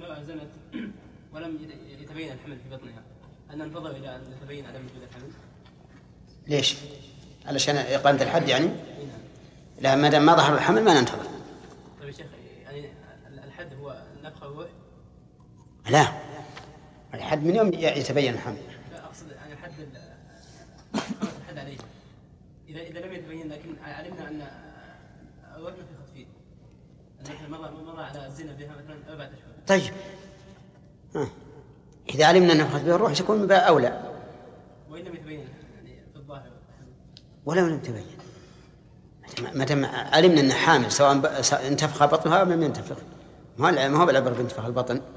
لو أزنت ولم يتبين الحمل في بطنها أن ننتظر إلى أن يتبين عدم وجود الحمل؟ ليش؟ علشان إقامة الحد يعني؟ لا، ما دام ما ظهر الحمل ما ننتظر. طيب يا شيخ، يعني الحد هو نفخ الروح؟ لا، الحد من يوم يتبين الحمل. لا، أقصد يعني الحد عليه إذا لم يتبين، لكن علمنا أن الروح نفخت فيه، أن مضى على الزنا بها مثلا 4 أشهر. طيب إذا علمنا أن نفخت بها الروح سيكون من باب أولى. وإن لم يتبين يعني في الظاهر ولو لم تبين، متى علمنا أن حامل سواء انتفخ بطنها أو لم ينتفخ، ما هو بالعبر بانتفاخ البطن.